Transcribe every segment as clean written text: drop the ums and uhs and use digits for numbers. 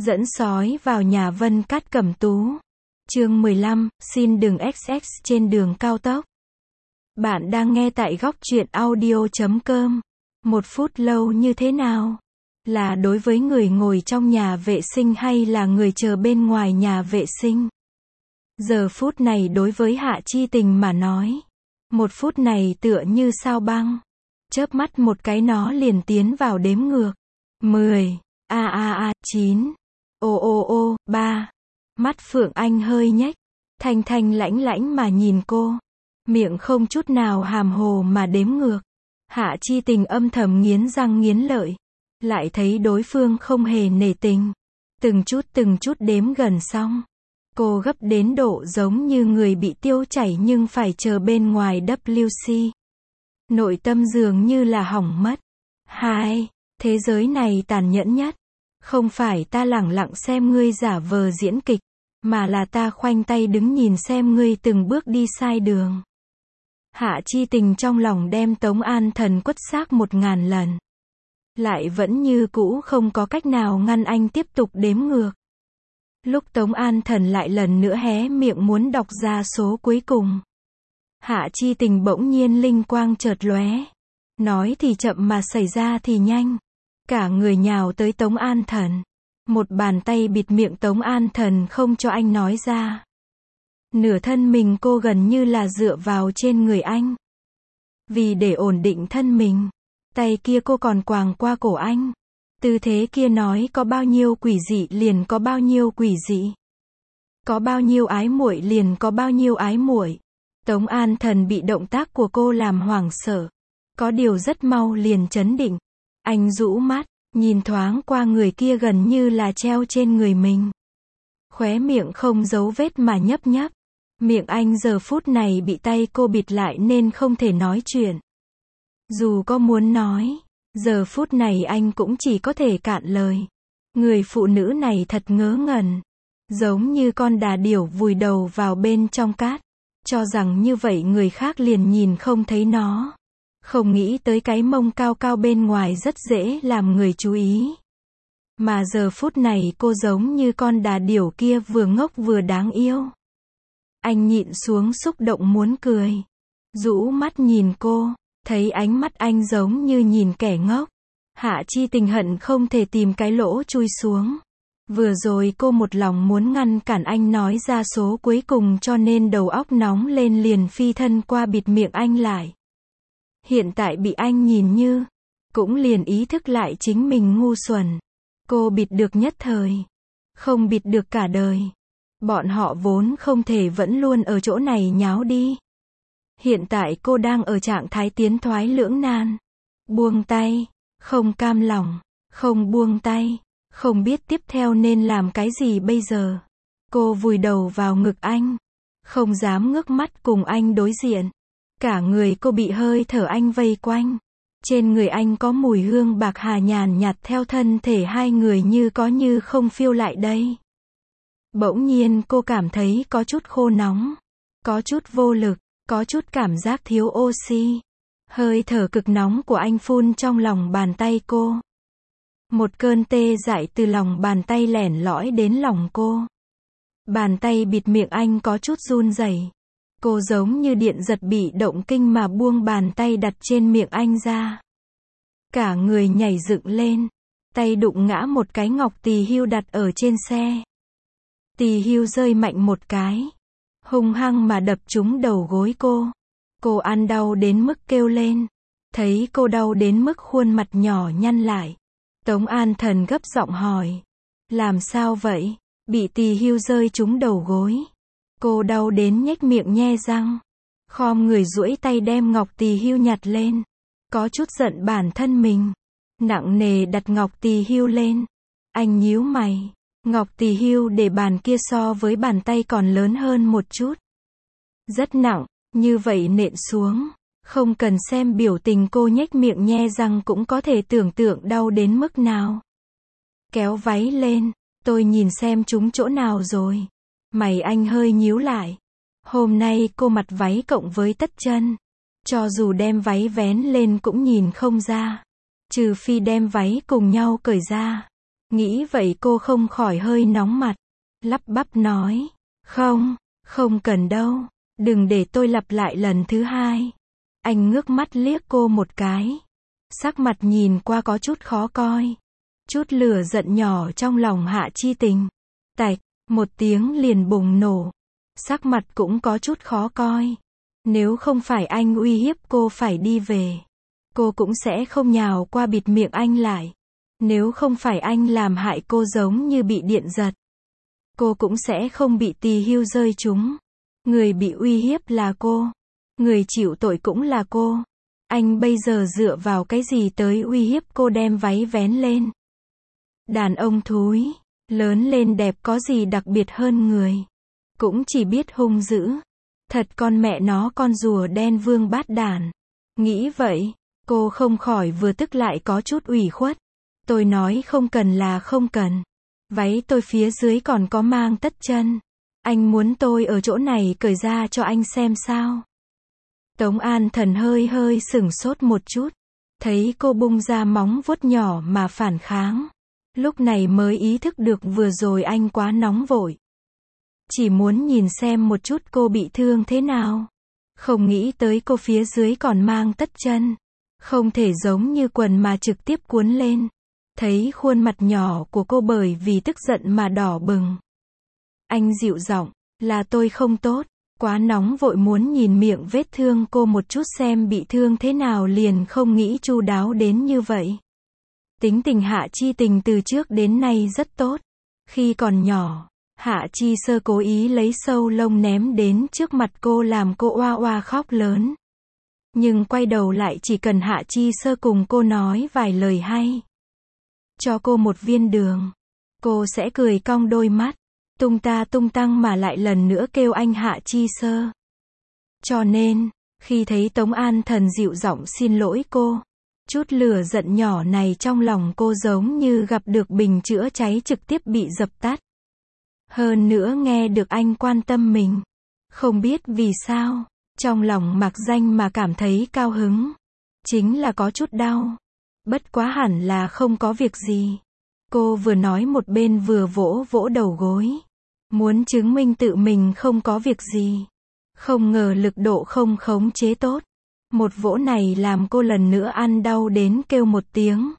Dẫn sói vào nhà Vân Cát Cẩm Tú. Chương 15, xin đừng XX trên đường cao tốc. Bạn đang nghe tại góc truyện audio.com. 1 phút lâu như thế nào? Là đối với người ngồi trong nhà vệ sinh hay là người chờ bên ngoài nhà vệ sinh? Giờ phút này đối với Hạ Chi Tình mà nói, 1 phút này tựa như sao băng. Chớp mắt một cái nó liền tiến vào đếm ngược. 10, 9, 3. Mắt Phượng Anh hơi nhếch, thanh thanh lãnh lãnh mà nhìn cô, miệng không chút nào hàm hồ mà đếm ngược. Hạ Chi Tình âm thầm nghiến răng nghiến lợi, lại thấy đối phương không hề nể tình, từng chút đếm gần xong. Cô gấp đến độ giống như người bị tiêu chảy nhưng phải chờ bên ngoài WC. Nội tâm dường như là hỏng mất. Thế giới này tàn nhẫn nhất. Không phải ta lẳng lặng xem ngươi giả vờ diễn kịch, mà là ta khoanh tay đứng nhìn xem ngươi từng bước đi sai đường. Hạ Chi Tình trong lòng đem Tống An Thần quất xác 1000 lần. Lại vẫn như cũ không có cách nào ngăn anh tiếp tục đếm ngược. Lúc Tống An Thần lại lần nữa hé miệng muốn đọc ra số cuối cùng, Hạ Chi Tình bỗng nhiên linh quang chợt lóe. Nói thì chậm mà xảy ra thì nhanh. Cả người nhào tới Tống An Thần. Một bàn tay bịt miệng Tống An Thần không cho anh nói ra. Nửa thân mình cô gần như là dựa vào trên người anh. Vì để ổn định thân mình, tay kia cô còn quàng qua cổ anh. Tư thế kia nói có bao nhiêu quỷ dị liền có bao nhiêu quỷ dị. Có bao nhiêu ái muội liền có bao nhiêu ái muội. Tống An Thần bị động tác của cô làm hoảng sợ. Có điều rất mau liền trấn định. Anh rũ mắt, nhìn thoáng qua người kia gần như là treo trên người mình. Khóe miệng không giấu vết mà nhấp nhấp. Miệng anh giờ phút này bị tay cô bịt lại nên không thể nói chuyện. Dù có muốn nói, giờ phút này anh cũng chỉ có thể cạn lời. Người phụ nữ này thật ngớ ngẩn. Giống như con đà điểu vùi đầu vào bên trong cát. Cho rằng như vậy người khác liền nhìn không thấy nó. Không nghĩ tới cái mông cao cao bên ngoài rất dễ làm người chú ý. Mà giờ phút này cô giống như con đà điểu kia vừa ngốc vừa đáng yêu. Anh nhịn xuống xúc động muốn cười. Rũ mắt nhìn cô, thấy ánh mắt anh giống như nhìn kẻ ngốc. Hạ Chi Tình hận không thể tìm cái lỗ chui xuống. Vừa rồi cô một lòng muốn ngăn cản anh nói ra số cuối cùng cho nên đầu óc nóng lên liền phi thân qua bịt miệng anh lại. Hiện tại bị anh nhìn như, cũng liền ý thức lại chính mình ngu xuẩn. Cô bịt được nhất thời, không bịt được cả đời. Bọn họ vốn không thể vẫn luôn ở chỗ này nháo đi. Hiện tại cô đang ở trạng thái tiến thoái lưỡng nan. Buông tay, không cam lòng, không buông tay, không biết tiếp theo nên làm cái gì bây giờ. Cô vùi đầu vào ngực anh, không dám ngước mắt cùng anh đối diện. Cả người cô bị hơi thở anh vây quanh. Trên người anh có mùi hương bạc hà nhàn nhạt theo thân thể hai người như có như không phiêu lại đây. Bỗng nhiên cô cảm thấy có chút khô nóng, có chút vô lực, có chút cảm giác thiếu oxy. Hơi thở cực nóng của anh phun trong lòng bàn tay cô. Một cơn tê dại từ lòng bàn tay lẻn lõi đến lòng cô. Bàn tay bịt miệng anh có chút run rẩy. Cô giống như điện giật bị động kinh mà buông bàn tay đặt trên miệng anh ra. Cả người nhảy dựng lên, tay đụng ngã một cái ngọc tỳ hưu đặt ở trên xe. Tỳ hưu rơi mạnh một cái, hung hăng mà đập trúng đầu gối cô. Cô ăn đau đến mức kêu lên. Thấy cô đau đến mức khuôn mặt nhỏ nhăn lại, Tống An Thần gấp giọng hỏi. Làm sao vậy? Bị tỳ hưu rơi trúng đầu gối. Cô đau đến nhếch miệng nhe răng. Khom người duỗi tay đem ngọc tỳ hưu nhặt lên. Có chút giận bản thân mình. Nặng nề đặt ngọc tỳ hưu lên. Anh nhíu mày. Ngọc tỳ hưu để bàn kia so với bàn tay còn lớn hơn một chút. Rất nặng, như vậy nện xuống. Không cần xem biểu tình cô nhếch miệng nhe răng cũng có thể tưởng tượng đau đến mức nào. Kéo váy lên, tôi nhìn xem chúng chỗ nào rồi. Mày anh hơi nhíu lại. Hôm nay cô mặc váy cộng với tất chân. Cho dù đem váy vén lên cũng nhìn không ra. Trừ phi đem váy cùng nhau cởi ra. Nghĩ vậy cô không khỏi hơi nóng mặt. Lắp bắp nói. Không, không cần đâu. Đừng để tôi lặp lại lần thứ hai. Anh ngước mắt liếc cô một cái. Sắc mặt nhìn qua có chút khó coi. Chút lửa giận nhỏ trong lòng Hạ Chi Tình. Tạch, một tiếng liền bùng nổ. Sắc mặt cũng có chút khó coi. Nếu không phải anh uy hiếp cô phải đi về, cô cũng sẽ không nhào qua bịt miệng anh lại. Nếu không phải anh làm hại cô giống như bị điện giật, cô cũng sẽ không bị tì hưu rơi trúng. Người bị uy hiếp là cô. Người chịu tội cũng là cô. Anh bây giờ dựa vào cái gì tới uy hiếp cô đem váy vén lên? Đàn ông thúi, lớn lên đẹp có gì đặc biệt hơn người. Cũng chỉ biết hung dữ. Thật con mẹ nó con rùa đen vương bát đản. Nghĩ vậy, cô không khỏi vừa tức lại có chút ủy khuất. Tôi nói không cần là không cần. Váy tôi phía dưới còn có mang tất chân. Anh muốn tôi ở chỗ này cởi ra cho anh xem sao? Tống An Thần hơi hơi sửng sốt một chút. Thấy cô bung ra móng vuốt nhỏ mà phản kháng. Lúc này mới ý thức được vừa rồi anh quá nóng vội. Chỉ muốn nhìn xem một chút cô bị thương thế nào. Không nghĩ tới cô phía dưới còn mang tất chân. Không thể giống như quần mà trực tiếp cuốn lên. Thấy khuôn mặt nhỏ của cô bởi vì tức giận mà đỏ bừng. Anh dịu giọng, là tôi không tốt. Quá nóng vội muốn nhìn miệng vết thương cô một chút xem bị thương thế nào liền không nghĩ chu đáo đến như vậy. Tính tình Hạ Chi Tình từ trước đến nay rất tốt. Khi còn nhỏ, Hạ Chi Sơ cố ý lấy sâu lông ném đến trước mặt cô làm cô oa oa khóc lớn. Nhưng quay đầu lại chỉ cần Hạ Chi Sơ cùng cô nói vài lời hay. Cho cô một viên đường. Cô sẽ cười cong đôi mắt. Tung ta tung tăng mà lại lần nữa kêu anh Hạ Chi Sơ. Cho nên, khi thấy Tống An Thần dịu giọng xin lỗi cô, chút lửa giận nhỏ này trong lòng cô giống như gặp được bình chữa cháy trực tiếp bị dập tắt. Hơn nữa nghe được anh quan tâm mình. Không biết vì sao, trong lòng mặc danh mà cảm thấy cao hứng. Chính là có chút đau. Bất quá hẳn là không có việc gì. Cô vừa nói một bên vừa vỗ vỗ đầu gối. Muốn chứng minh tự mình không có việc gì. Không ngờ lực độ không khống chế tốt. Một vỗ này làm cô lần nữa ăn đau đến kêu một tiếng.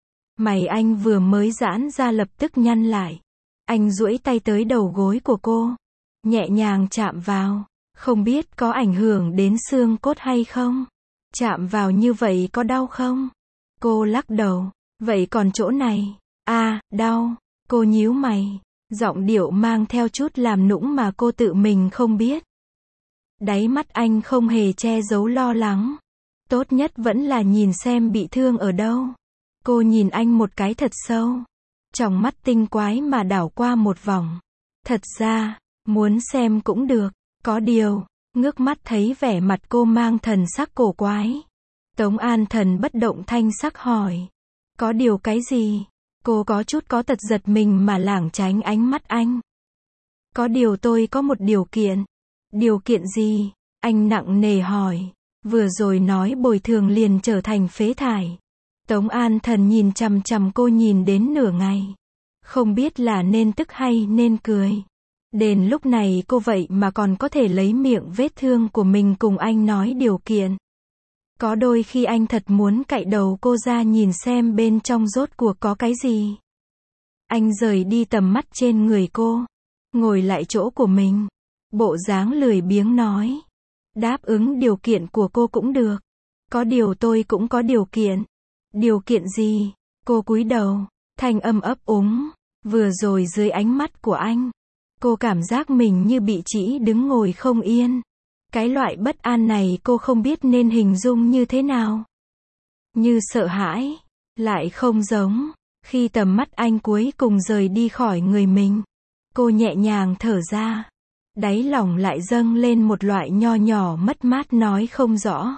Mày anh vừa mới giãn ra lập tức nhăn lại. Anh duỗi tay tới đầu gối của cô. Nhẹ nhàng chạm vào. Không biết có ảnh hưởng đến xương cốt hay không? Chạm vào như vậy có đau không? Cô lắc đầu. Vậy còn chỗ này? Đau. Cô nhíu mày. Giọng điệu mang theo chút làm nũng mà cô tự mình không biết. Đáy mắt anh không hề che giấu lo lắng. Tốt nhất vẫn là nhìn xem bị thương ở đâu. Cô nhìn anh một cái thật sâu. Trong mắt tinh quái mà đảo qua một vòng. Thật ra, muốn xem cũng được. Có điều, ngước mắt thấy vẻ mặt cô mang thần sắc cổ quái. Tống An Thần bất động thanh sắc hỏi. Có điều cái gì? Cô có chút có tật giật mình mà lảng tránh ánh mắt anh. Có điều tôi có một điều kiện. Điều kiện gì? Anh nặng nề hỏi. Vừa rồi nói bồi thường liền trở thành phế thải. Tống An Thần nhìn chằm chằm cô nhìn đến nửa ngày. Không biết là nên tức hay nên cười. Đến lúc này cô vậy mà còn có thể lấy miệng vết thương của mình cùng anh nói điều kiện. Có đôi khi anh thật muốn cạy đầu cô ra nhìn xem bên trong rốt cuộc có cái gì. Anh rời đi tầm mắt trên người cô. Ngồi lại chỗ của mình. Bộ dáng lười biếng nói. Đáp ứng điều kiện của cô cũng được. Có điều tôi cũng có điều kiện. Điều kiện gì? Cô cúi đầu. Thanh âm ấp úng. Vừa rồi dưới ánh mắt của anh. Cô cảm giác mình như bị trĩ đứng ngồi không yên. Cái loại bất an này cô không biết nên hình dung như thế nào. Như sợ hãi. Lại không giống. Khi tầm mắt anh cuối cùng rời đi khỏi người mình. Cô nhẹ nhàng thở ra. Đáy lòng lại dâng lên một loại nho nhỏ mất mát nói không rõ.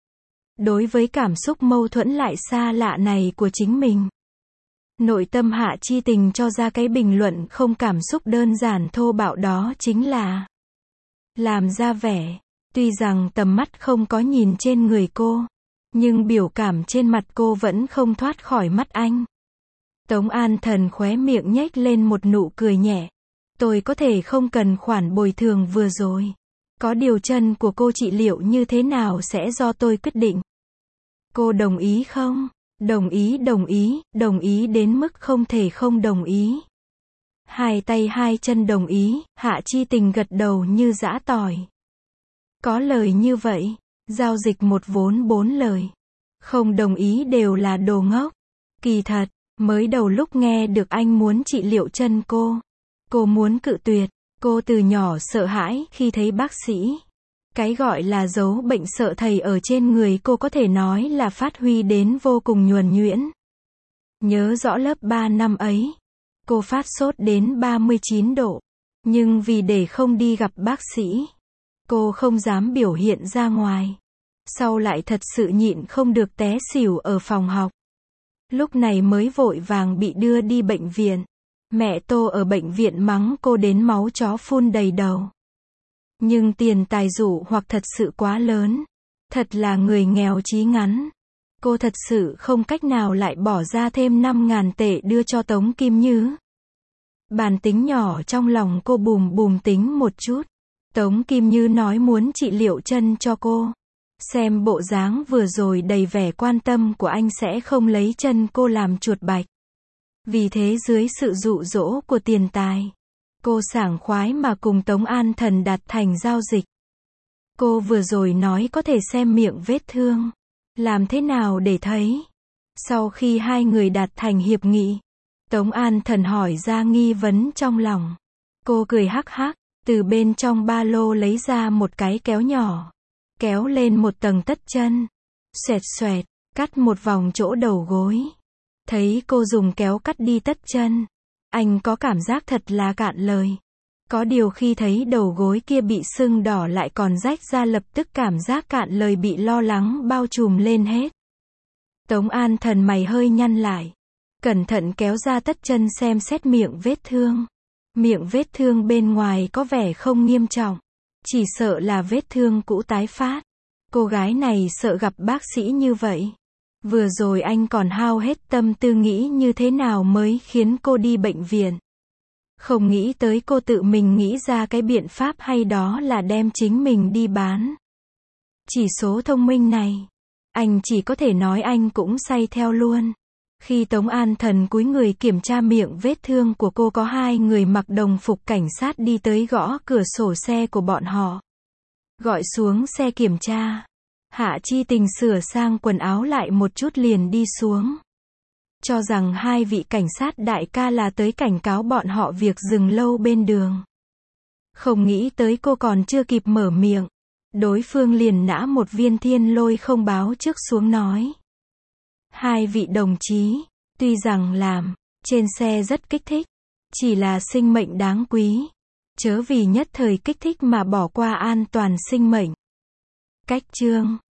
Đối với cảm xúc mâu thuẫn lại xa lạ này của chính mình. Nội tâm Hạ Chi Tình cho ra cái bình luận không cảm xúc đơn giản thô bạo đó chính là làm ra vẻ. Tuy rằng tầm mắt không có nhìn trên người cô, nhưng biểu cảm trên mặt cô vẫn không thoát khỏi mắt anh. Tống An Thần khóe miệng nhếch lên một nụ cười nhẹ. Tôi có thể không cần khoản bồi thường vừa rồi. Có điều chân của cô trị liệu như thế nào sẽ do tôi quyết định. Cô đồng ý không? Đồng ý đến mức không thể không đồng ý. Hai tay hai chân đồng ý, Hạ Chi Tình gật đầu như giã tỏi. Có lời như vậy, giao dịch một vốn bốn lời. Không đồng ý đều là đồ ngốc. Kỳ thật, mới đầu lúc nghe được anh muốn trị liệu chân cô muốn cự tuyệt. Cô từ nhỏ sợ hãi khi thấy bác sĩ. Cái gọi là giấu bệnh sợ thầy ở trên người cô có thể nói là phát huy đến vô cùng nhuần nhuyễn. Nhớ rõ lớp 3 năm ấy, cô phát sốt đến 39 độ. Nhưng vì để không đi gặp bác sĩ, cô không dám biểu hiện ra ngoài. Sau lại thật sự nhịn không được té xỉu ở phòng học. Lúc này mới vội vàng bị đưa đi bệnh viện. Mẹ Tô ở bệnh viện mắng cô đến máu chó phun đầy đầu. Nhưng tiền tài dụ hoặc thật sự quá lớn. Thật là người nghèo chí ngắn. Cô thật sự không cách nào lại bỏ ra thêm 5.000 tệ đưa cho Tống Kim Như. Bản tính nhỏ trong lòng cô bùm bùm tính một chút. Tống Kim Như nói muốn trị liệu chân cho cô. Xem bộ dáng vừa rồi đầy vẻ quan tâm của anh sẽ không lấy chân cô làm chuột bạch. Vì thế dưới sự dụ dỗ của tiền tài, cô sảng khoái mà cùng Tống An Thần đạt thành giao dịch. Cô vừa rồi nói có thể xem miệng vết thương. Làm thế nào để thấy? Sau khi hai người đạt thành hiệp nghị, Tống An Thần hỏi ra nghi vấn trong lòng. Cô cười hắc hắc, từ bên trong ba lô lấy ra một cái kéo nhỏ. Kéo lên một tầng tất chân. Xoẹt xoẹt, cắt một vòng chỗ đầu gối. Thấy cô dùng kéo cắt đi tất chân. Anh có cảm giác thật là cạn lời. Có điều khi thấy đầu gối kia bị sưng đỏ lại còn rách ra lập tức cảm giác cạn lời bị lo lắng bao trùm lên hết. Tống An Thần mày hơi nhăn lại. Cẩn thận kéo ra tất chân xem xét miệng vết thương. Miệng vết thương bên ngoài có vẻ không nghiêm trọng. Chỉ sợ là vết thương cũ tái phát. Cô gái này sợ gặp bác sĩ như vậy. Vừa rồi anh còn hao hết tâm tư nghĩ như thế nào mới khiến cô đi bệnh viện. Không nghĩ tới cô tự mình nghĩ ra cái biện pháp hay đó là đem chính mình đi bán. Chỉ số thông minh này, anh chỉ có thể nói anh cũng say theo luôn. Khi Tống An Thần cúi người kiểm tra miệng vết thương của cô có hai người mặc đồng phục cảnh sát đi tới gõ cửa sổ xe của bọn họ. Gọi xuống xe kiểm tra. Hạ Chi Tình sửa sang quần áo lại một chút liền đi xuống. Cho rằng hai vị cảnh sát đại ca là tới cảnh cáo bọn họ việc dừng lâu bên đường. Không nghĩ tới cô còn chưa kịp mở miệng. Đối phương liền nã một viên thiên lôi không báo trước xuống nói. Hai vị đồng chí, tuy rằng làm trên xe rất kích thích, chỉ là sinh mệnh đáng quý. Chớ vì nhất thời kích thích mà bỏ qua an toàn sinh mệnh. Cách chương